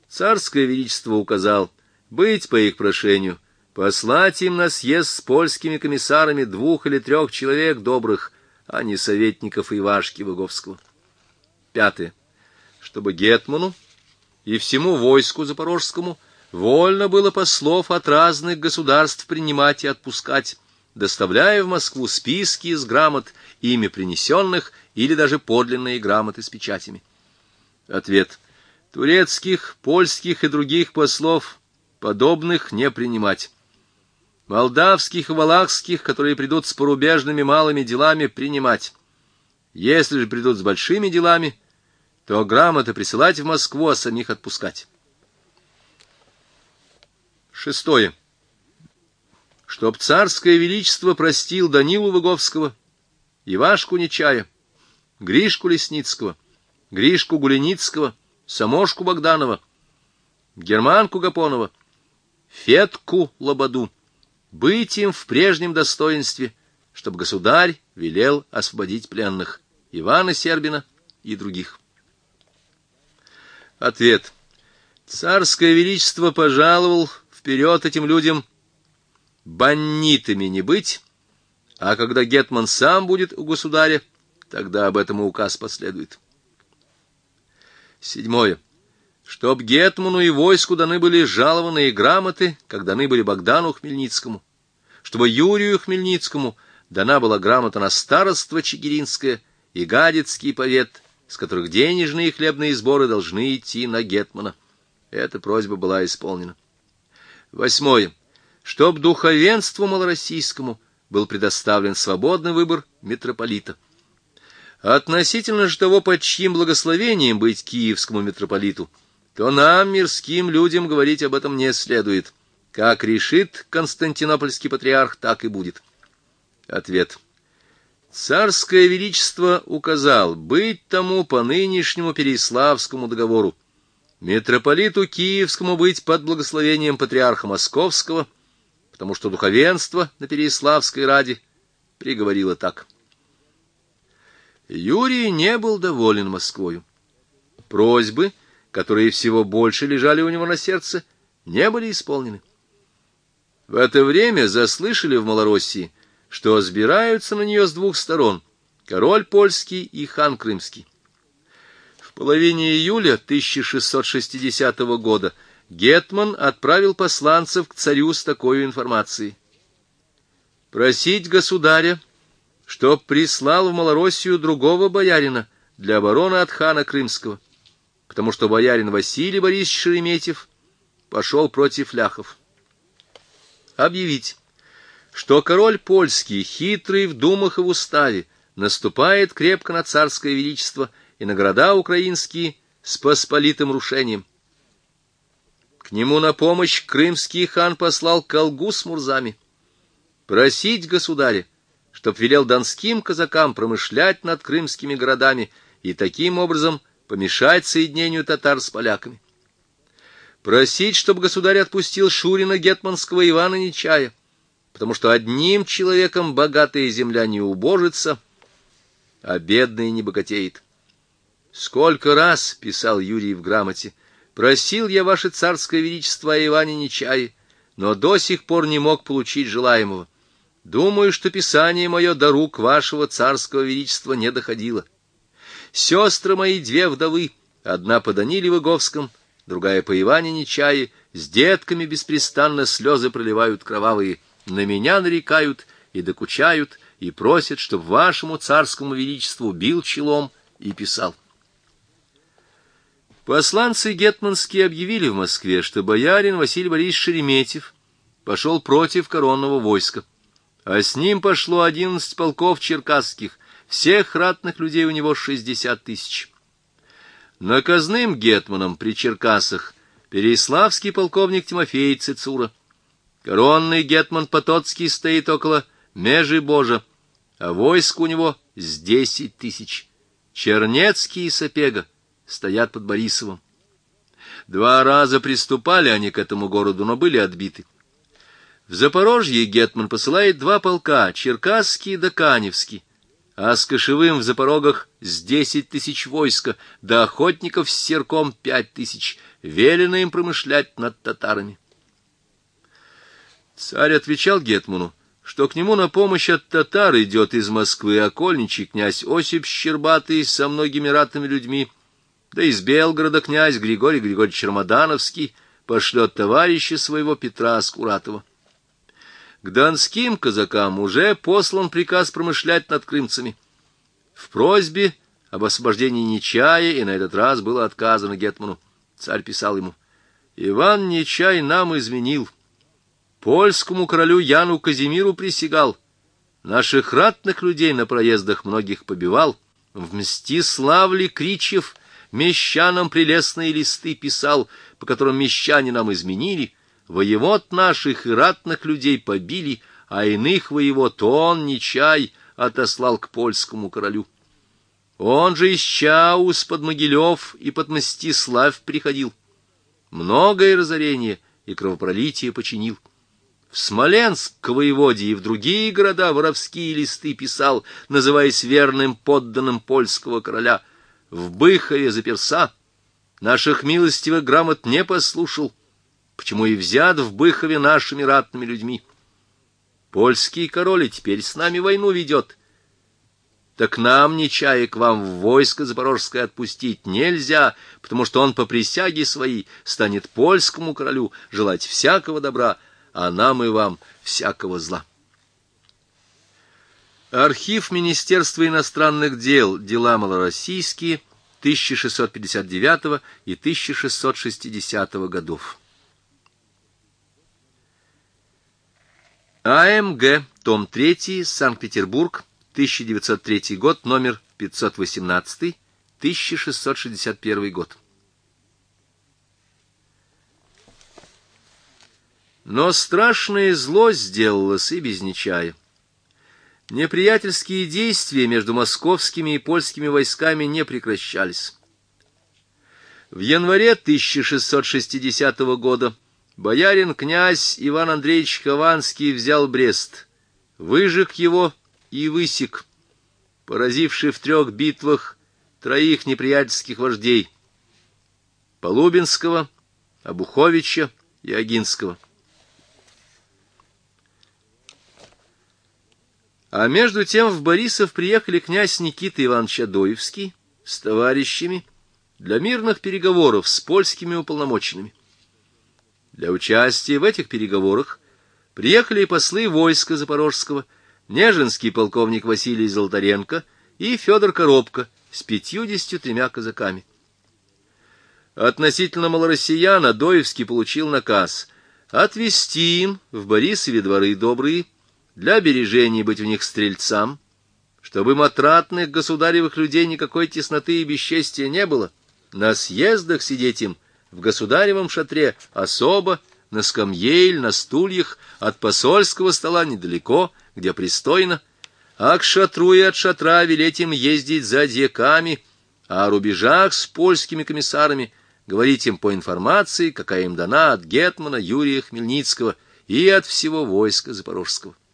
Царское величество указал быть по их прошению, послать им на съезд с польскими комиссарами 2 или 3 человек добрых, а не советников Ивашки Выговского. 5. Чтобы гетману и всему войску запорожскому вольно было послов от разных государств принимать и отпускать, доставляя в Москву списки из грамот, ими принесенных, или даже подлинные грамоты с печатями. Ответ. Турецких, польских и других послов подобных не принимать. Молдавских и валахских, которые придут с порубежными малыми делами, принимать. Если же придут с большими делами, то грамоты присылать в Москву, а самих отпускать. 6. Чтоб царское величество простил Данилу Выговского, Ивашку Нечая, Гришку Лесницкого, Гришку Гуленицкого, Самошку Богданова, Германку Гапонова, Фетку Лободу, быть им в прежнем достоинстве, чтобы государь велел освободить пленных Ивана Сербина и других. Ответ. Царское величество пожаловал вперед этим людям бандитами не быть, а когда гетман сам будет у государя, тогда об этом и указ последует. 7. Чтоб гетману и войску даны были жалованные грамоты, как даны были Богдану Хмельницкому, чтобы Юрию Хмельницкому дана была грамота на староство Чигиринское и Гадицкий повет, с которых денежные и хлебные сборы должны идти на гетмана. Эта просьба была исполнена. 8. Чтоб духовенству малороссийскому был предоставлен свободный выбор митрополита. Относительно же того, под чьим благословением быть киевскому митрополиту, то нам, мирским людям, говорить об этом не следует. Как решит константинопольский патриарх, так и будет. Ответ. Царское величество указал быть тому по нынешнему Переяславскому договору, митрополиту Киевскому быть под благословением патриарха Московского, потому что духовенство на Переяславской ради приговорило так. Юрий не был доволен Москвою. Просьбы, которые всего больше лежали у него на сердце, не были исполнены. В это время заслышали в Малороссии, что сбираются на нее с 2 сторон король польский и хан крымский. В половине июля 1660 года гетман отправил посланцев к царю с такой информацией. Просить государя, чтоб прислал в Малороссию другого боярина для обороны от хана крымского, потому что боярин Василий Борисович Шереметьев пошел против ляхов. Объявить, что король польский, хитрый в думах и в уставе, наступает крепко на царское величество и на города украинские с посполитым рушением. К нему на помощь крымский хан послал Колгу с Мурзами. Просить государя, чтоб велел донским казакам промышлять над крымскими городами и таким образом помешать соединению татар с поляками. Просить, чтобы государь отпустил Шурина гетманского Ивана Нечая, потому что одним человеком богатая земля не убожится, а бедная не богатеет. Сколько раз, — писал Юрий в грамоте, — просил я ваше царское величество о Иване Нечае, но до сих пор не мог получить желаемого. Думаю, что писание мое до рук вашего царского величества не доходило. Сестры мои 2 вдовы, одна по Даниле Выговском, другая по Иване Нечае, с детками беспрестанно слезы проливают кровавые, на меня нарекают и докучают, и просят, чтоб вашему царскому величеству бил челом и писал. Посланцы гетманские объявили в Москве, что боярин Василий Борисович Шереметьев пошел против коронного войска, а с ним пошло 11 полков черкасских, всех ратных людей у него 60 000. Наказным гетманом при Черкасах переяславский полковник Тимофей Цицура. Коронный гетман Потоцкий стоит около Межибожа, а войск у него с 10 000. Чернецкий и Сапега стоят под Борисовым. 2 раза приступали они к этому городу, но были отбиты. В Запорожье гетман посылает 2 полка, Черкасский да Каневский, а с кошевым в Запорогах с 10 тысяч войска, да охотников с серком 5 тысяч, велено им промышлять над татарами. Царь отвечал гетману, что к нему на помощь от татар идет из Москвы окольничий князь Осип Щербатый со многими ратными людьми, да из Белгорода князь Григорий Григорьевич Чермодановский пошлет товарища своего Петра Скуратова. К донским казакам уже послан приказ промышлять над крымцами. В просьбе об освобождении Нечая, и на этот раз было отказано гетману. Царь писал ему: «Иван Нечай нам изменил, польскому королю Яну Казимиру присягал, наших ратных людей на проездах многих побивал, в Мстиславле Кричев мещанам прелестные листы писал, по которым мещане нам изменили, воевод наших и ратных людей побили, а иных воевод он, Нечай, отослал к польскому королю. Он же из Чаус под Могилев и под Мстиславь приходил, многое разорение и кровопролитие починил. В Смоленск к воеводе и в другие города воровские листы писал, называясь верным подданным польского короля. В Быхове заперся, наших милостивых грамот не послушал, почему и взят в Быхове нашими ратными людьми. Польский король и теперь с нами войну ведет. Так нам, Нечая, к вам в войско запорожское отпустить нельзя, потому что он по присяге своей станет польскому королю желать всякого добра, а нам и вам всякого зла». Архив Министерства иностранных дел, дела малороссийские, 1659 и 1660 годов. АМГ, том 3, Санкт-Петербург, 1903 год, номер 518, 1661 год. Но страшное зло сделалось и без Нечая. Неприятельские действия между московскими и польскими войсками не прекращались. В январе 1660 года боярин-князь Иван Андреевич Хованский взял Брест, выжег его и высек, поразивший в 3 битвах 3 неприятельских вождей — Полубинского, Обуховича и Огинского. А между тем в Борисов приехали князь Никита Иванович Адоевский с товарищами для мирных переговоров с польскими уполномоченными. Для участия в этих переговорах приехали и послы войска запорожского, нежинский полковник Василий Золотаренко и Федор Коробко с 53 казаками. Относительно малороссиян Адоевский получил наказ отвести им в Борисове дворы добрые, для бережения быть в них стрельцам, чтобы им от ратных государевых людей никакой тесноты и бесчестия не было, на съездах сидеть им в государевом шатре особо, на скамье или на стульях, от посольского стола недалеко, где пристойно, а к шатру и от шатра велеть им ездить за дьяками, а о рубежах с польскими комиссарами говорить им по информации, какая им дана от гетмана Юрия Хмельницкого и от всего войска запорожского.